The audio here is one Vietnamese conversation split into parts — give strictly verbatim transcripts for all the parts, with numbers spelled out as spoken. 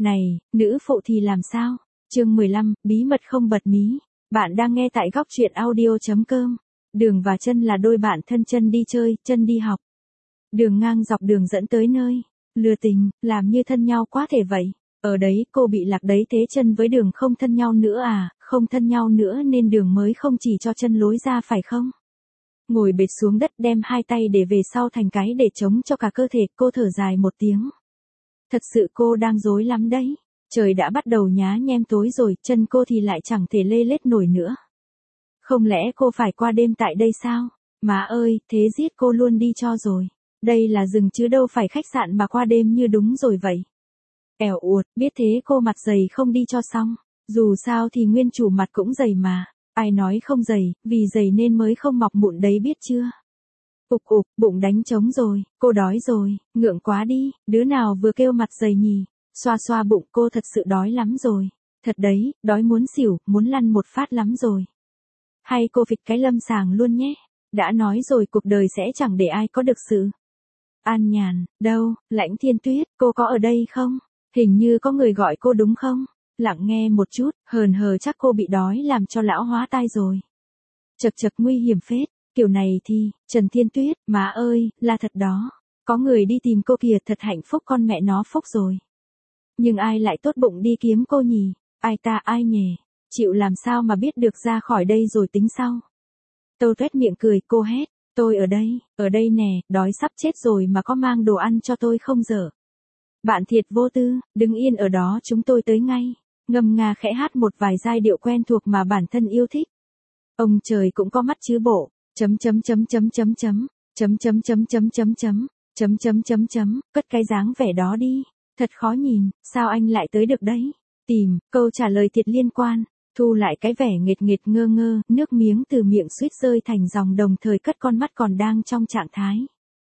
Này, nữ phụ thì làm sao? Chương mười lăm, bí mật không bật mí. Bạn đang nghe tại góc truyện audio chấm com. Đường và Chân là đôi bạn thân, Chân đi chơi, Chân đi học. Đường ngang dọc đường dẫn tới nơi. Lừa tình, làm như thân nhau quá thể vậy. Ở đấy cô bị lạc đấy, thế Chân với Đường không thân nhau nữa à? Không thân nhau nữa nên Đường mới không chỉ cho Chân lối ra phải không? Ngồi bệt xuống đất, đem hai tay để về sau thành cái để chống cho cả cơ thể, cô thở dài một tiếng. Thật sự cô đang rối lắm đấy. Trời đã bắt đầu nhá nhem tối rồi, chân cô thì lại chẳng thể lê lết nổi nữa. Không lẽ cô phải qua đêm tại đây sao? Má ơi, thế giết cô luôn đi cho rồi. Đây là rừng chứ đâu phải khách sạn mà qua đêm như đúng rồi vậy. Ẻo uột, biết thế cô mặt dày không đi cho xong. Dù sao thì nguyên chủ mặt cũng dày mà. Ai nói không dày, vì dày nên mới không mọc mụn đấy biết chưa? Ục ục, bụng đánh trống rồi, cô đói rồi, ngượng quá đi, đứa nào vừa kêu mặt dày nhỉ? Xoa xoa bụng, cô thật sự đói lắm rồi. Thật đấy, đói muốn xỉu, muốn lăn một phát lắm rồi. Hay cô phịch cái lâm sàng luôn nhé. Đã nói rồi, cuộc đời sẽ chẳng để ai có được sự an nhàn. Đâu, Lãnh Thiên Tuyết, cô có ở đây không? Hình như có người gọi cô đúng không? Lặng nghe một chút, hờn hờ chắc cô bị đói làm cho lão hóa tai rồi. Chật chật, nguy hiểm phết. Kiểu này thì, Trần Thiên Tuyết, má ơi, là thật đó. Có người đi tìm cô kìa, thật hạnh phúc, con mẹ nó phúc rồi. Nhưng ai lại tốt bụng đi kiếm cô nhỉ? Ai ta, ai nhỉ? Chịu làm sao mà biết được, ra khỏi đây rồi tính sau. Tâu tuét miệng cười, cô hét, tôi ở đây, ở đây nè, đói sắp chết rồi mà có mang đồ ăn cho tôi không dở? Bạn thiệt vô tư, đứng yên ở đó, chúng tôi tới ngay. Ngâm nga khẽ hát một vài giai điệu quen thuộc mà bản thân yêu thích. Ông trời cũng có mắt chứ bộ. Chấm chấm chấm chấm chấm chấm chấm chấm chấm chấm chấm chấm chấm chấm chấm chấm cất cái dáng vẻ đó đi. Thật khó nhìn, sao anh lại tới được đấy? Tìm, câu trả lời thiệt liên quan. Thu lại cái vẻ nghệt nghệt ngơ ngơ, nước miếng từ miệng suýt rơi thành dòng, đồng thời cất con mắt còn đang trong trạng thái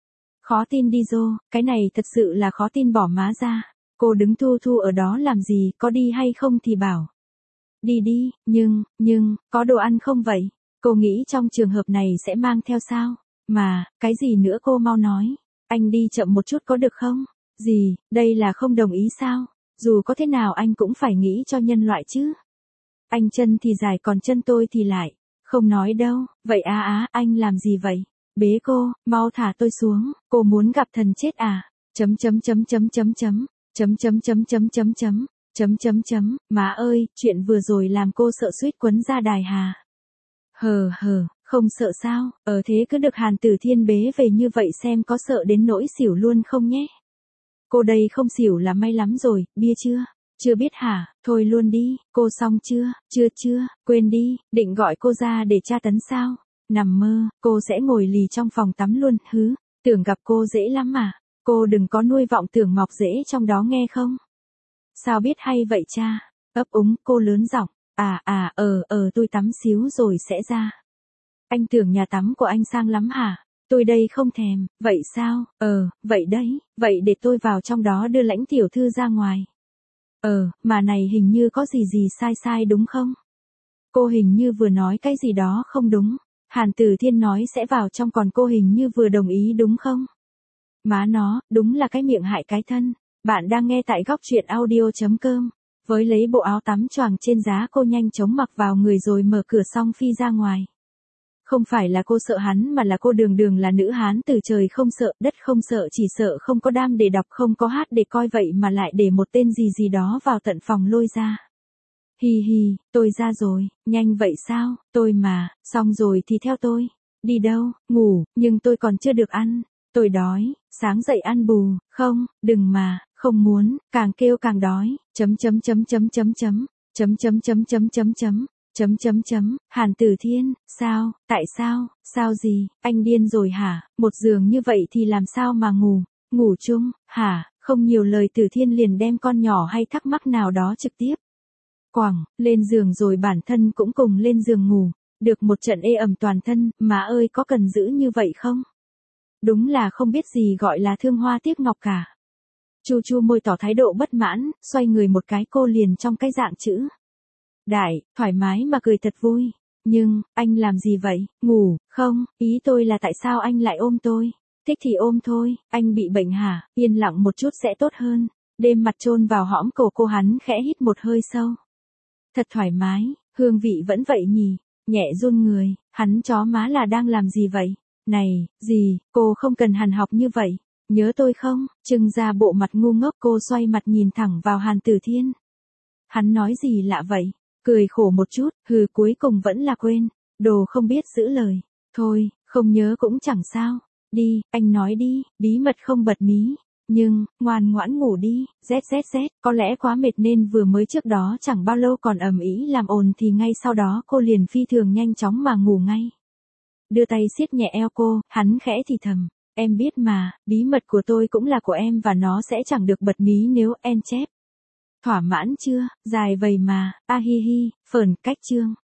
khó tin đi Dô, cái này thật sự là khó tin, bỏ má ra. Cô đứng thu thu ở đó làm gì, có đi hay không thì bảo. Đi đi, nhưng, nhưng, có đồ ăn không vậy? Cô nghĩ trong trường hợp này sẽ mang theo sao? Mà, cái gì nữa cô mau nói. Anh đi chậm một chút có được không? Gì, đây là không đồng ý sao? Dù có thế nào anh cũng phải nghĩ cho nhân loại chứ. Anh chân thì dài còn chân tôi thì lại. Không nói đâu, vậy á á, anh làm gì vậy? Bế cô, mau thả tôi xuống, cô muốn gặp thần chết à? Chấm chấm chấm chấm chấm chấm, chấm chấm chấm chấm chấm chấm, chấm chấm chấm, má ơi, chuyện vừa rồi làm cô sợ suýt quấn ra đài hà. Hờ hờ, không sợ sao, ở thế cứ được Hàn Tử Thiên bế về như vậy xem có sợ đến nỗi xỉu luôn không nhé. Cô đây không xỉu là may lắm rồi, bia chưa? Chưa biết hả, thôi luôn đi, cô xong chưa? Chưa chưa, quên đi, định gọi cô ra để tra tấn sao? Nằm mơ, cô sẽ ngồi lì trong phòng tắm luôn, hứ, tưởng gặp cô dễ lắm mà, cô đừng có nuôi vọng tưởng mọc rễ trong đó nghe không? Sao biết hay vậy cha? Ấp úng, cô lớn giọng. À à, ờ, ờ, tôi tắm xíu rồi sẽ ra. Anh tưởng nhà tắm của anh sang lắm hả? Tôi đây không thèm, vậy sao? Ờ, vậy đấy, vậy để tôi vào trong đó đưa Lãnh tiểu thư ra ngoài. Ờ, mà này hình như có gì gì sai sai đúng không? Cô hình như vừa nói cái gì đó không đúng. Hàn Tử Thiên nói sẽ vào trong còn cô hình như vừa đồng ý đúng không? Má nó, đúng là cái miệng hại cái thân. Bạn đang nghe tại góc truyện audio chấm com. Với lấy bộ áo tắm choàng trên giá, cô nhanh chóng mặc vào người rồi mở cửa xong phi ra ngoài. Không phải là cô sợ hắn mà là cô đường đường là nữ hán từ trời không sợ, đất không sợ, chỉ sợ không có đam để đọc, không có hát để coi, vậy mà lại để một tên gì gì đó vào tận phòng lôi ra. Hi hi, tôi ra rồi, nhanh vậy sao, tôi mà, xong rồi thì theo tôi. Đi đâu, ngủ, nhưng tôi còn chưa được ăn. Tôi đói, sáng dậy ăn bù, không, đừng mà, không muốn, càng kêu càng đói, chấm chấm chấm chấm chấm chấm, chấm chấm chấm chấm chấm chấm, chấm chấm chấm, Hàn Tử Thiên, sao, tại sao, sao gì, anh điên rồi hả, một giường như vậy thì làm sao mà ngủ, ngủ chung, hả, không nhiều lời Tử Thiên liền đem con nhỏ hay thắc mắc nào đó trực tiếp. Quẳng, lên giường rồi bản thân cũng cùng lên giường ngủ, được một trận ê ẩm toàn thân, má ơi có cần giữ như vậy không? Đúng là không biết gì gọi là thương hoa tiếc ngọc cả. Chu chu môi tỏ thái độ bất mãn, xoay người một cái cô liền trong cái dạng chữ đại, thoải mái mà cười thật vui. Nhưng, anh làm gì vậy, ngủ, không, ý tôi là tại sao anh lại ôm tôi? Thích thì ôm thôi, anh bị bệnh hả, yên lặng một chút sẽ tốt hơn. Đêm mặt chôn vào hõm cổ cô, hắn khẽ hít một hơi sâu. Thật thoải mái, hương vị vẫn vậy nhỉ, nhẹ run người, hắn chó má là đang làm gì vậy? Này, gì, cô không cần Hàn học như vậy, nhớ tôi không? Trưng ra bộ mặt ngu ngốc, cô xoay mặt nhìn thẳng vào Hàn Tử Thiên. Hắn nói gì lạ vậy? Cười khổ một chút, hừ, cuối cùng vẫn là quên, đồ không biết giữ lời. Thôi, không nhớ cũng chẳng sao. Đi, anh nói đi, bí mật không bật mí. Nhưng, ngoan ngoãn ngủ đi, zzz, có lẽ quá mệt nên vừa mới trước đó chẳng bao lâu còn ầm ĩ làm ồn thì ngay sau đó cô liền phi thường nhanh chóng mà ngủ ngay. Đưa tay siết nhẹ eo cô, hắn khẽ thì thầm, em biết mà, bí mật của tôi cũng là của em và nó sẽ chẳng được bật mí nếu em chép. Thỏa mãn chưa, dài vậy mà, a hi hi, phởn cách chương.